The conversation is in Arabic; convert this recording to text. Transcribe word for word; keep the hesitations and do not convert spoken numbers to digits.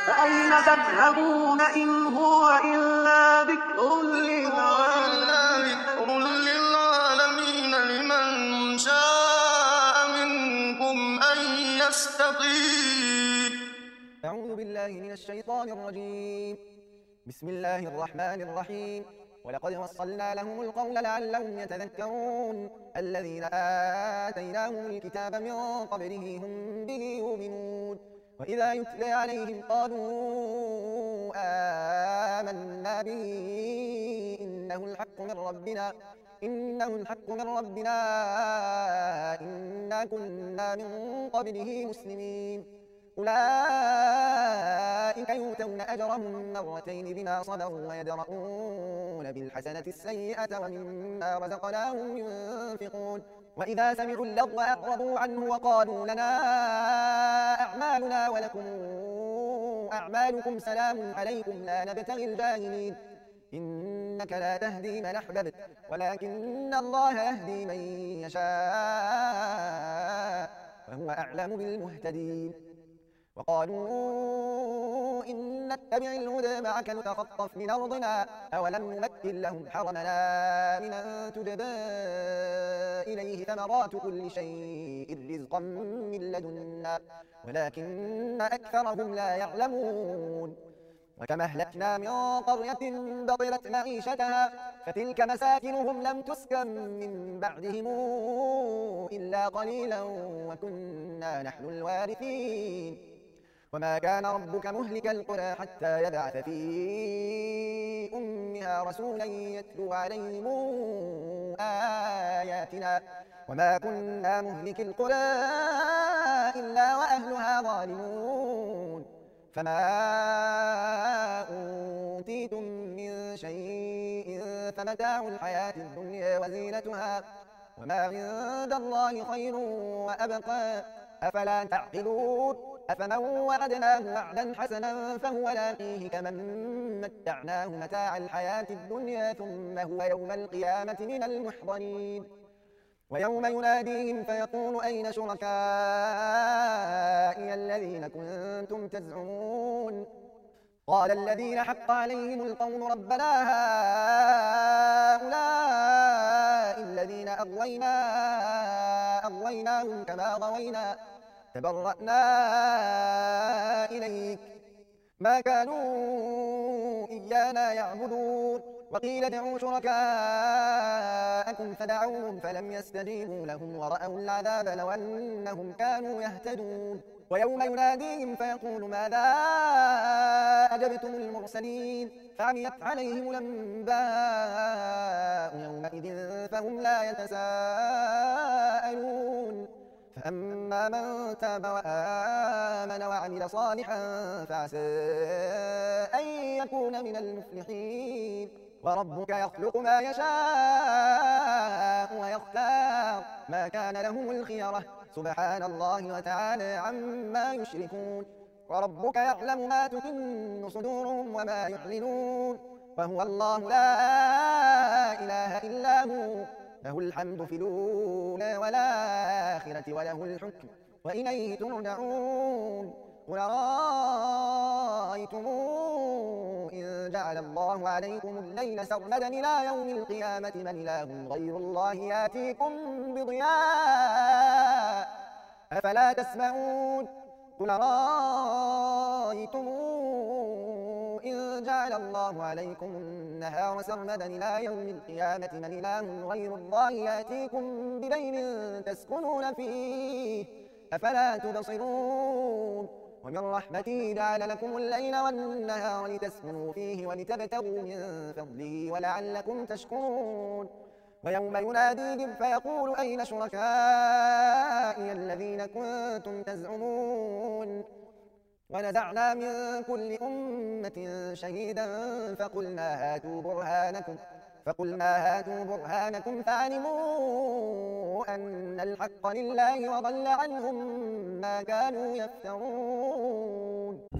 فأين تذهبون إن هو إلا ذكر للعالمين لمن شاء منكم أن يستقيم. أعوذ بالله من الشيطان الرجيم. بسم الله الرحمن الرحيم. ولقد وصلنا لهم القول لعلهم يتذكرون. الذين آتيناهم الكتاب من قبله هم به يؤمنون. وإذا يتلى عليهم قالوا آمنا به إنه الحق من ربنا إنه الحق من ربنا إنا كنا من قبله مسلمين. أولئك يؤتون أجرهم مرتين بما صبروا ويدرؤون بالحسنة السيئة ومما رزقناهم ينفقون. وإذا سمعوا اللغو أعرضوا عنه وقالوا لنا أعمالنا ولكم أعمالكم سلام عليكم لا نبتغي الجاهلين. إنك لا تهدي من أحببت ولكن الله يهدي من يشاء وهو أعلم بالمهتدين. وقالوا إن نتبع الهدى معك نتخطف من أرضنا أولم نمكن لهم حرمنا من أن تجبى إليه ثمرات كل شيء رزقا من لدنا ولكن أكثرهم لا يعلمون. وكما أهلكنا من قرية بطرت معيشتها فتلك مساكنهم لم تسكن من بعدهم إلا قليلا وكنا نحن الوارثين. وما كان ربك مهلك القرى حتى يبعث في أمها رسولا يتلو عليهم آياتنا وما كنا مهلك القرى إلا وأهلها ظالمون. فما أوتيتم من شيء فمتاع الحياة الدنيا وزينتها وما عند الله خير وأبقى أفلا تعقلون. أفمن وعدناه وعدا حسنا فهو لاقيه كمن متعناه متاع الحياة الدنيا ثم هو يوم القيامة من المحضرين. ويوم يناديهم فيقول أين شركائي الذين كنتم تزعمون. قال الذين حق عليهم القول ربنا هؤلاء الذين أغوينا أغويناهم كما غوينا تبرأنا إليك ما كانوا إيانا يعبدون. وقيل ادعوا شركاءكم فدعوهم فلم يستجيبوا لهم ورأوا العذاب لو أنهم كانوا يهتدون. ويوم يناديهم فيقول ماذا أجبتم المرسلين فعميت عليهم الأنباء يومئذ فهم لا يتساءلون. فأما من تاب وآمن وعمل صالحا فعسى أن يكون من المفلحين. وربك يخلق ما يشاء ويختار ما كان لهم الخيرة سبحان الله وتعالى عما يشركون. وربك يعلم ما تكن صدورهم وما يعلنون وهو الله لا إله إلا هو له الحمد في الأولى والآخرة وله الحكم وإليه ترجعون. قل رأيتم إن جعل الله عليكم الليل سرمدا إلى يوم القيامة من إله غير الله يأتيكم بضياء أفلا تسمعون. قل رأيتم إن جعل الله عليكم النهار سرمدا إلى يوم القيامة من إله غير الله يأتيكم بليل تسكنون فيه أفلا تبصرون. ومن رحمته جعل لكم الليل والنهار لتسكنوا فيه ولتبتغوا من فضله ولعلكم تشكرون. ويوم يناديهم فيقول أين شركائي الذين كنتم تزعمون. ونزعنا من كل أمة شهيدا فقلنا هاتوا برهانكم فقلنا هاتوا برهانكم فعلموا أن الحق لله وضل عنهم ما كانوا يفترون.